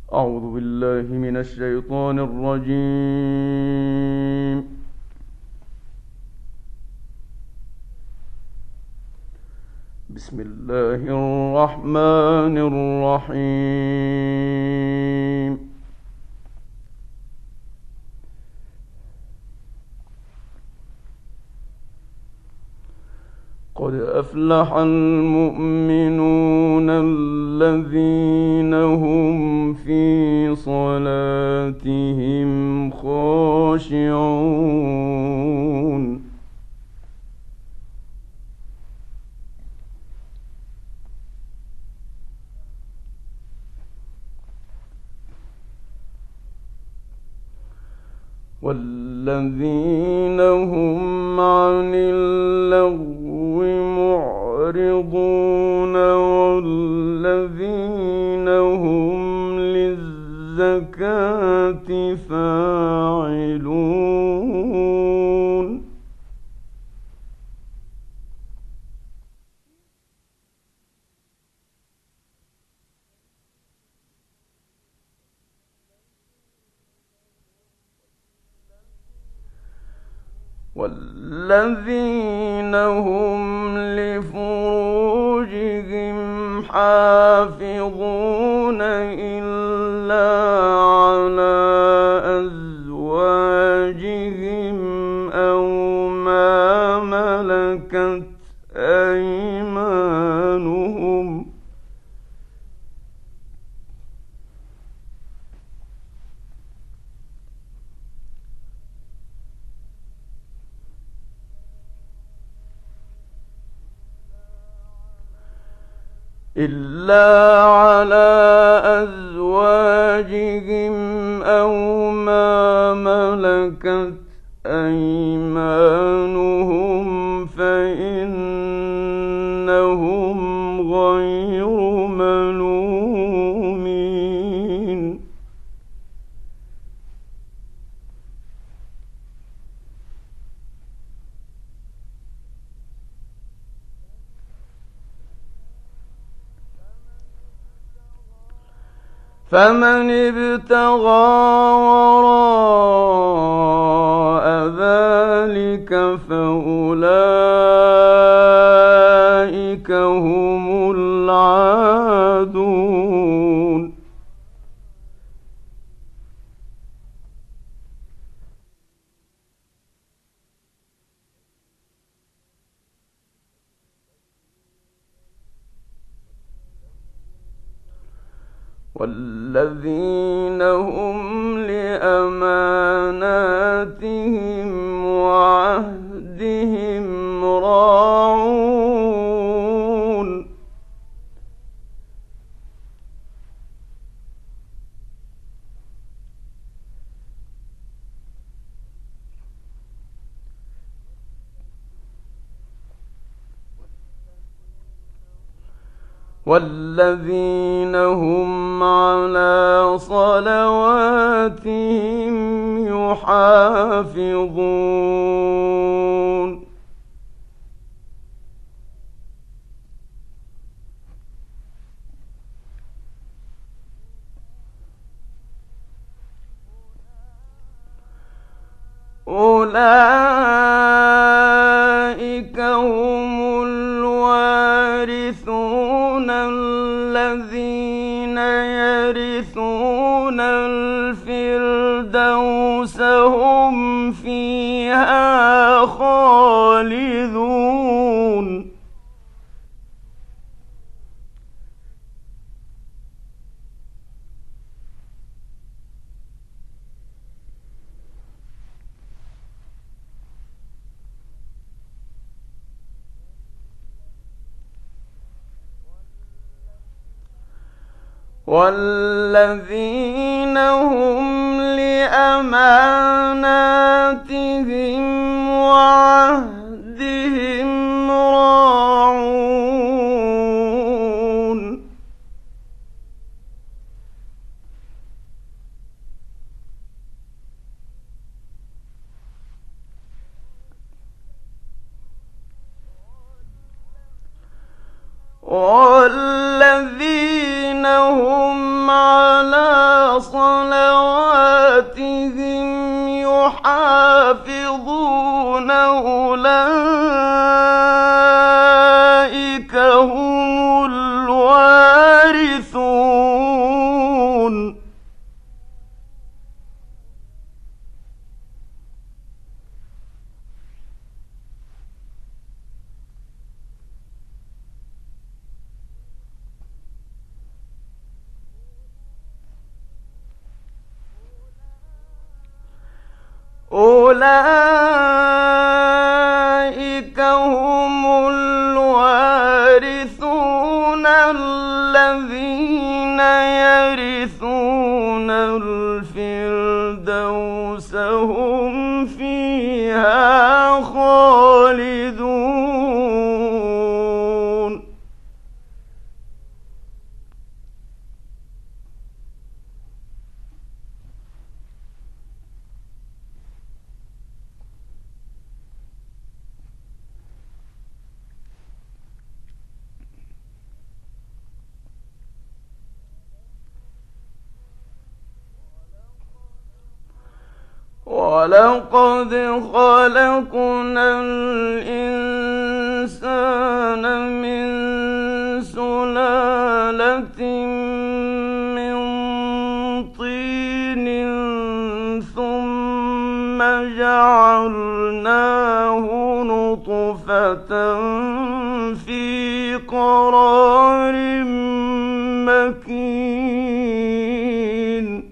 أعوذ بالله من الشيطان الرجيم. بسم الله الرحمن الرحيم. قد أفلح المؤمنون الذين هم في صلاتهم خاشعون. والذين هم عن اللغو معرضون والذين هم للزكاة فاعلون. والذين هم لفروجهم حافظون إلا على أزواجهم أو ما ملكت أيمانهم أو ما ملكت أيمانهم فإنهم غير ملومين. فمن ابتغى وراء ذلك فأولئك هم العادون. والذين هم لأماناتهم وعهدهم راعون. والذين هم على صلواتهم يحافظون. أولئك هم الوارثون الذين يرثون الفردوس هم فيها خالدون. والذين هم لأماناتهم وعهدهم راعون. والذين هم على حافظون أولئك هم الوارثون أولئك هم الوارثون الذين يرثون الفردوس هم فيها خالدون ولقد خلقنا الإنسان من سلالة من طين ثم جعلناه نطفة في قرار مكين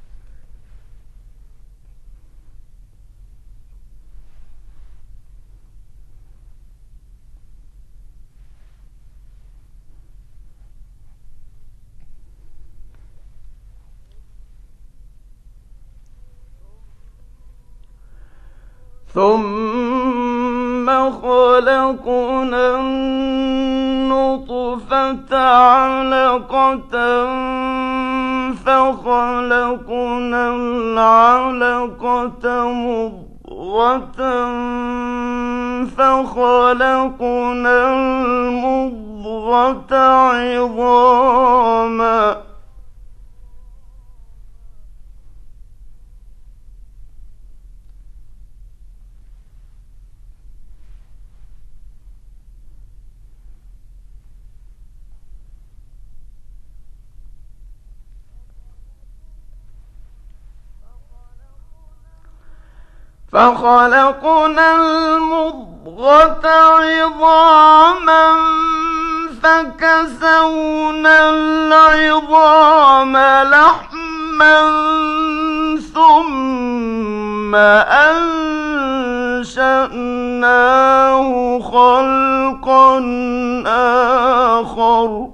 ثم خلقنا النطفة علقة فخلقنا العلقة مضغة فخلقنا المضغة عظاما فخلقنا المضغة عظاما فكسونا العظام لحما ثم أنشأناه خلقا آخر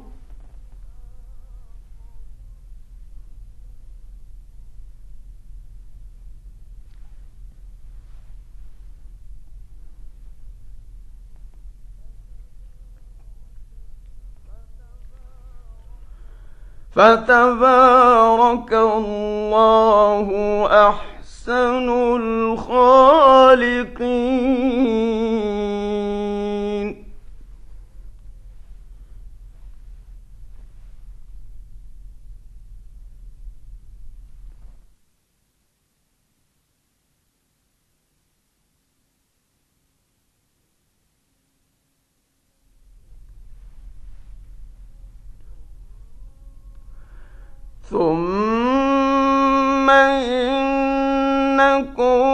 فتبارك الله أحسن الخالقين ثم إنكم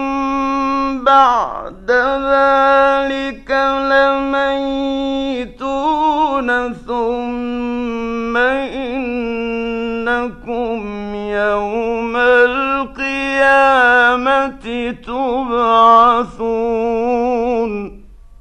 بعد ذلك لميتون ثم إنكم يوم القيامة تبعثون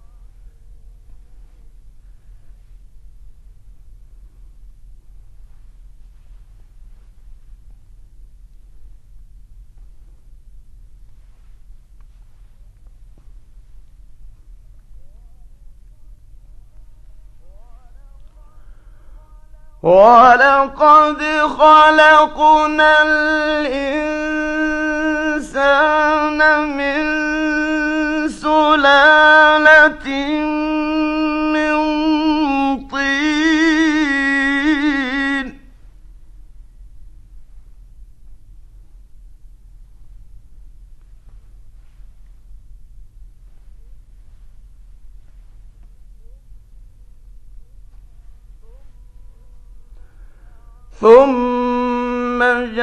ولقد خلقنا الإنسان من سلالة من طين ثم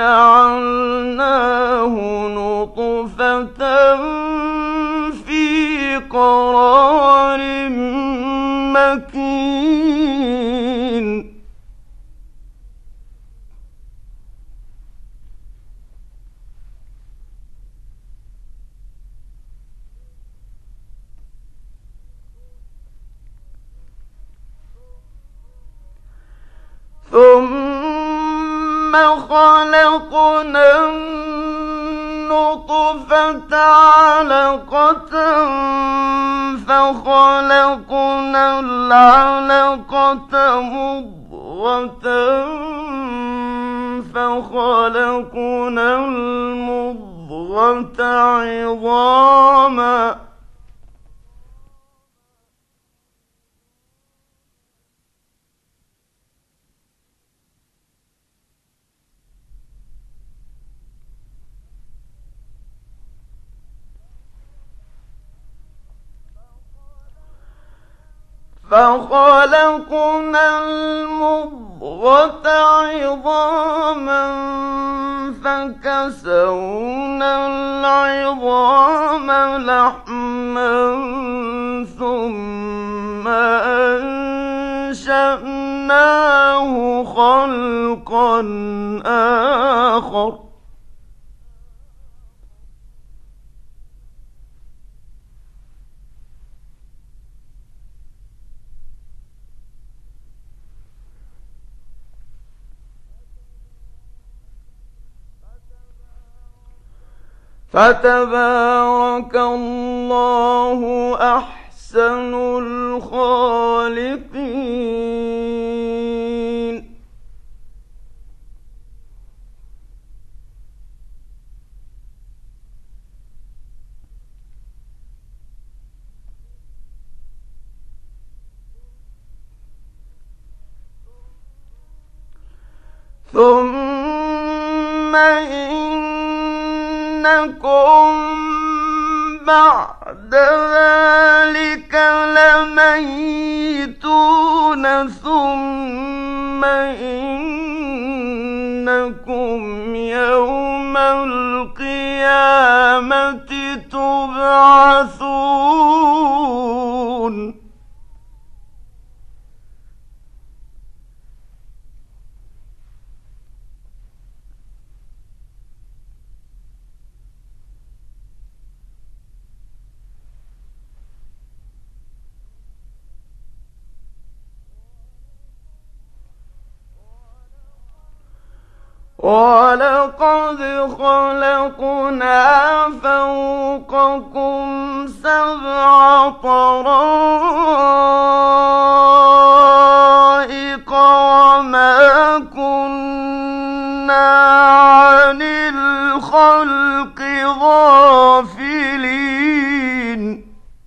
جعلناه نطفة في قرار مكين ثم خلقنا النطفة علقة فخلقنا العلقة مضغة فخلقنا المضغة عظاما فكسونا العظام لحما ثم أنشأناه خلقا آخر فتبارك الله أحسن الخالقين ثم إنكم بعد ذلك لميتون ثم إنكم يوم القيامة تبعثون وَلَقَدْ خَلَقْنَا فَوْقَكُمْ سَبْعَ طَرَائِقَ وَمَا كُنَّا عَنِ الْخَلْقِ غَافِلِينَ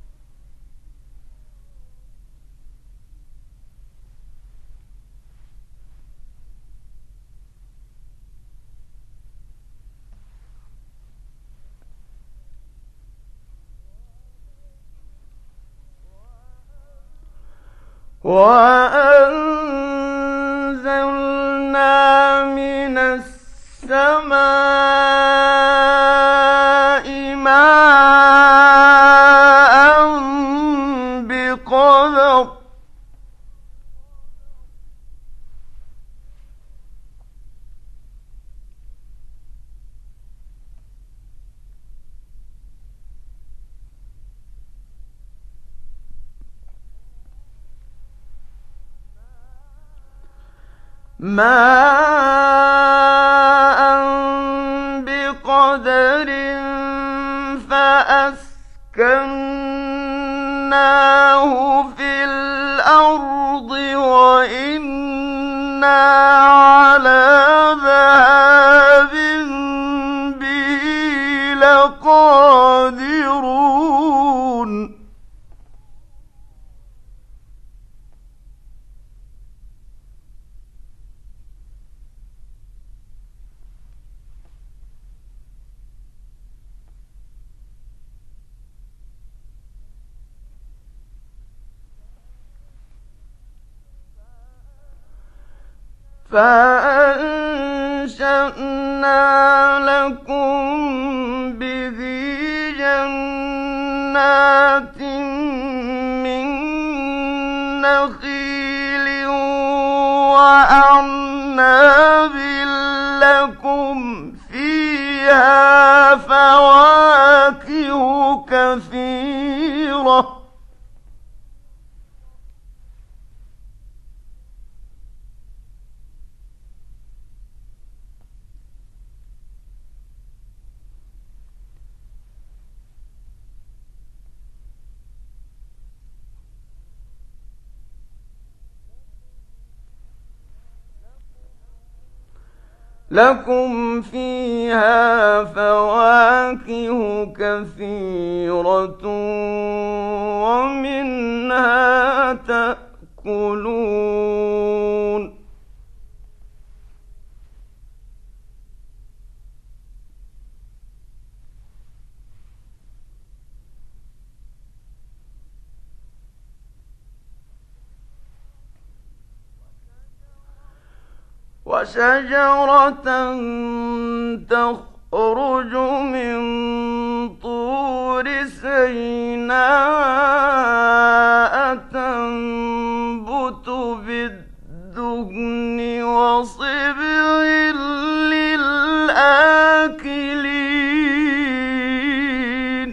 وَأَنزَلْنَا مِنَ السَّمَاءِ مَاءً بِقَدَرٍ فَأَسْكَنَّاهُ فِي الْأَرْضِ وَإِنَّا عَلَىٰ ذَهَابٍ بِهِ لَقَادِرُونَ فأنشأنا لكم به جنات من نخيل وأعناب لكم فيها فواكه كثيرة لكم فيها فواكه كثيرة ومنها تأكلون وشجرة تخرج من طور سيناء تنبت بالدهن وصبغ للآكلين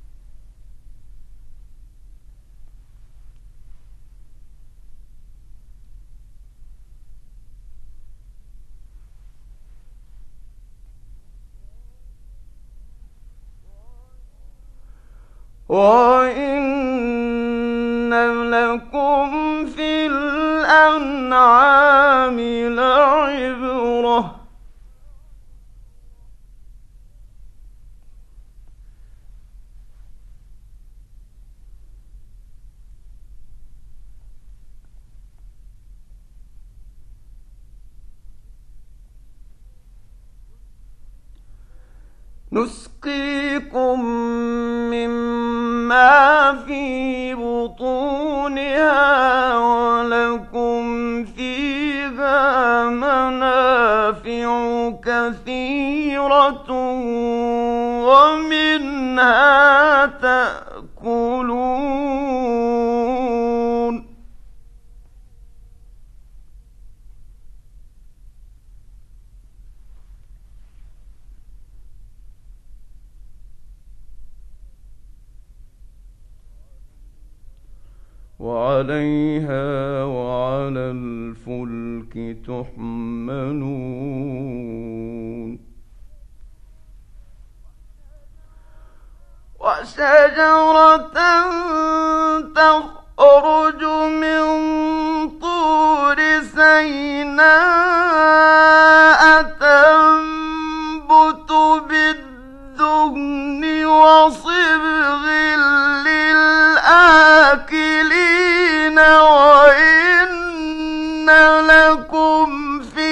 وَإِنَّ لَكُمْ فِي الْأَنْعَامِ لَعِبْرَةً نسقيكم مما في بطونها ولكم فيها منافع كثيرة ومنها تأكلون وعليها وعلى الفلك تحملون وشجرة تخرج من طور سيناء تنبت بالدهن وصبغ للآكلين وإن لكم في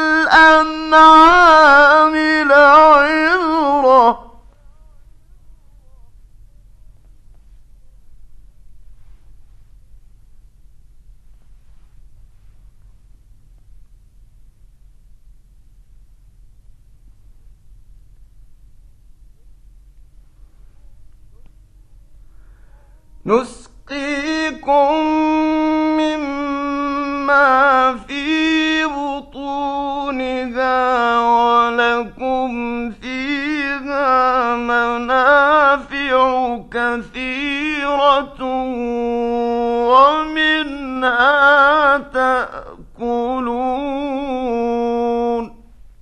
الأنعام لعبرة نسقيكم مما في بطونها ولكم فيها منافع كثيرة ومنها تأكلون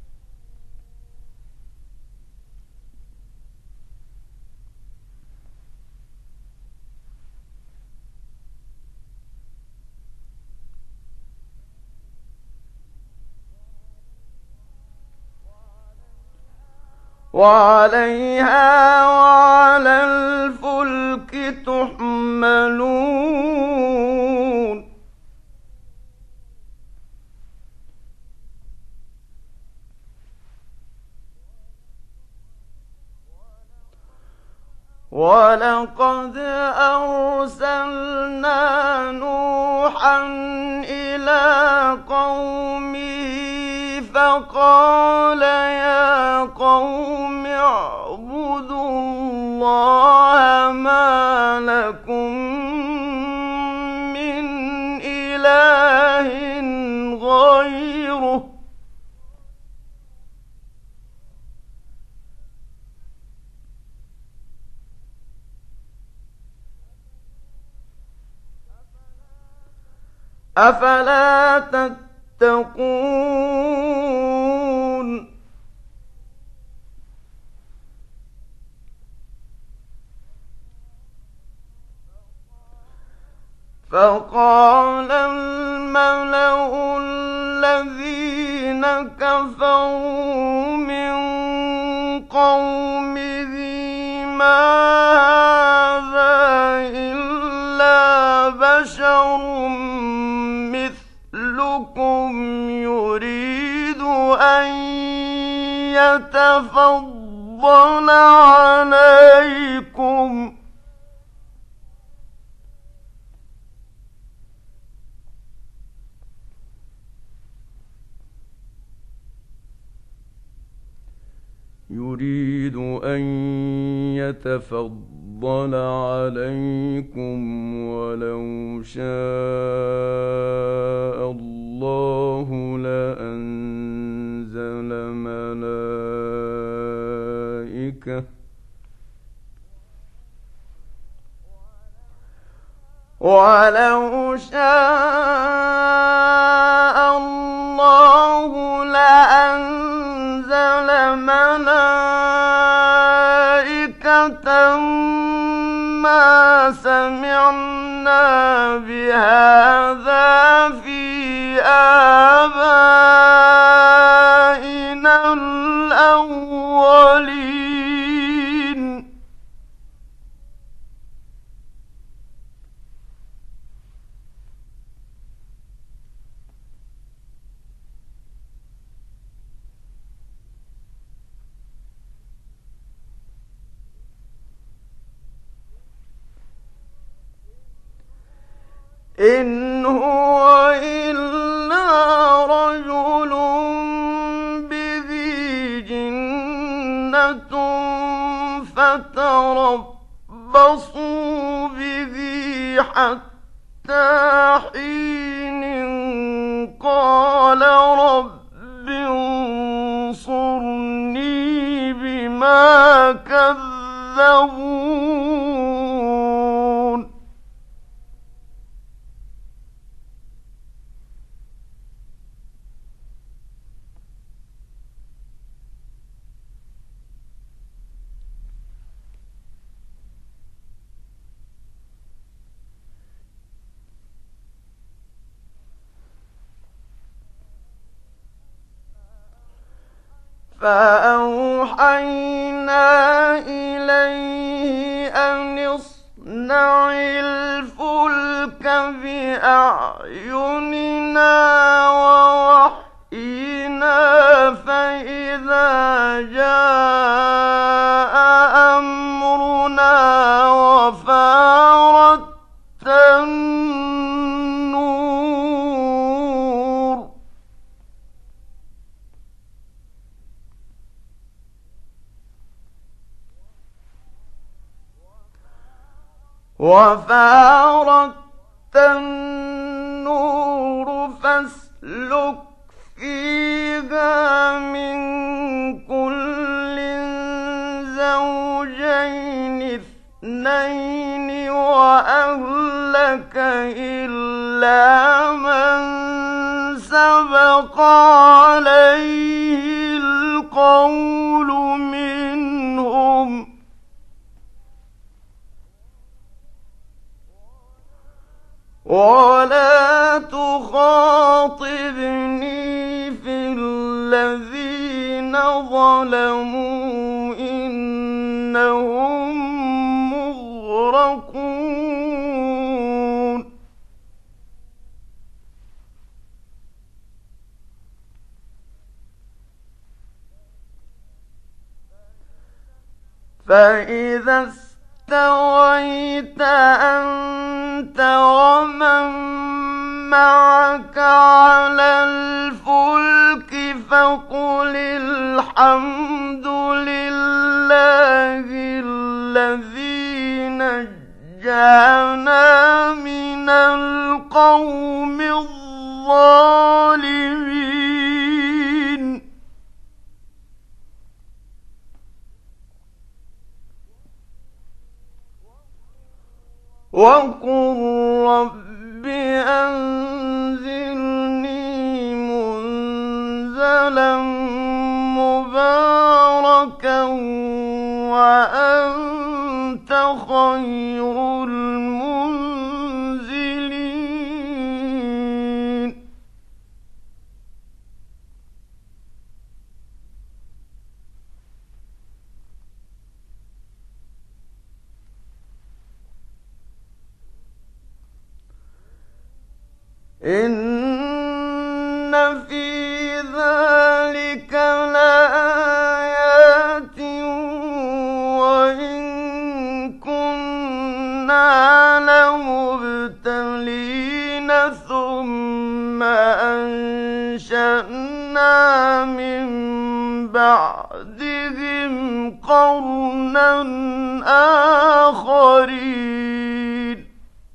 وعليها وعلى الفلك تحملون ولقد أرسلنا نوحا إلى قومه فقال يا قوم اعبدوا الله ما لكم من إله غيره أفلا تتقون فقال الملأ الذين كفروا من قومه ما هذا إلا بشر مثلكم يريد أن يتفضل عليكم ولو شاء الله لأنزل ملائكة ولو شاء الله لأنزل ملائكة ما سمعنا بهذا في آبائنا الأولين إن هو إلا رجل به جنة فتربصوا به حتى حين قال رب انصرني بما كذبون فأوحينا إليه أن اصنع الفلك بأعيننا ووحينا فإذا جاء أمرنا وفارت النور فاسلك فيها من كل زوجين اثنين وأهلك إلا من سبق عليه القول منهم ولا تخاطبني في الذين ظلموا إنهم مغرقون فإذا استويت أنت ومن معك على الفلك فقل الحمد لله الذي نجانا من القوم الظالمين وقل رب أنزلني منزلا مباركا وأنت خير المنزلين إن في ذلك لآيات وإن كنا لمبتلين ثم أنشأنا من بعدهم قرنا آخرين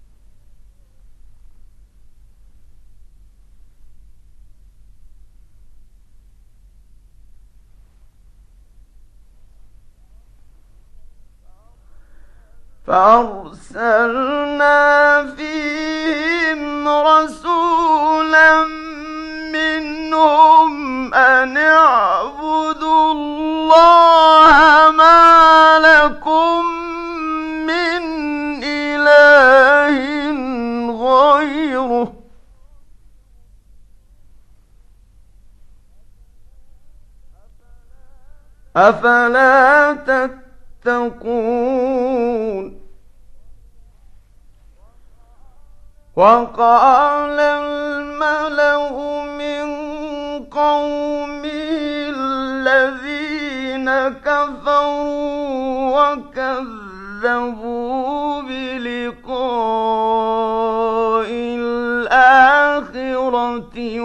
فأرسلنا فيهم رسولا منهم أن اعبدوا الله ما لكم من إله غيره أفلا تتقون وقال الملأ من قومه الذين كفروا وكذبوا بلقاء الآخرة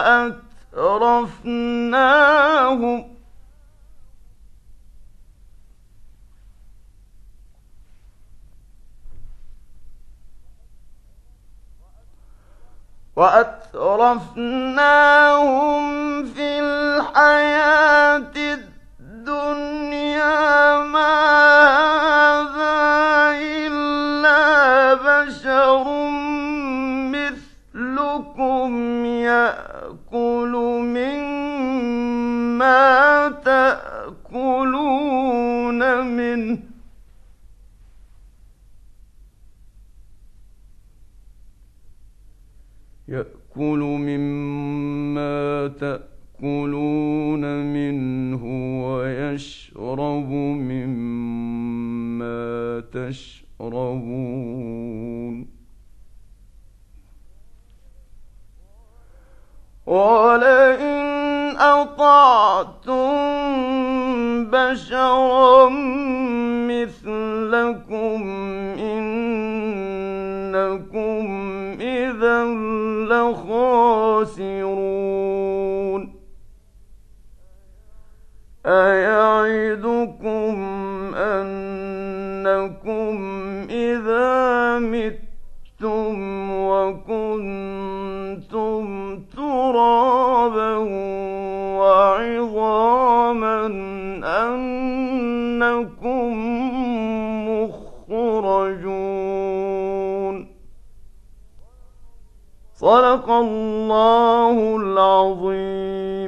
وأترفناهم في الحياة الدنيا ما هذا إلا بشر مثلكم يأكل مما تأكلون منه ويشرب مما تشربون ولئن أطعتم بشرا مثلكم إنكم إذا لخاسرون أيعدكم أنكم إذا متم وكنتم ترابا وعظاما أنكم مخرجون صدق الله العظيم.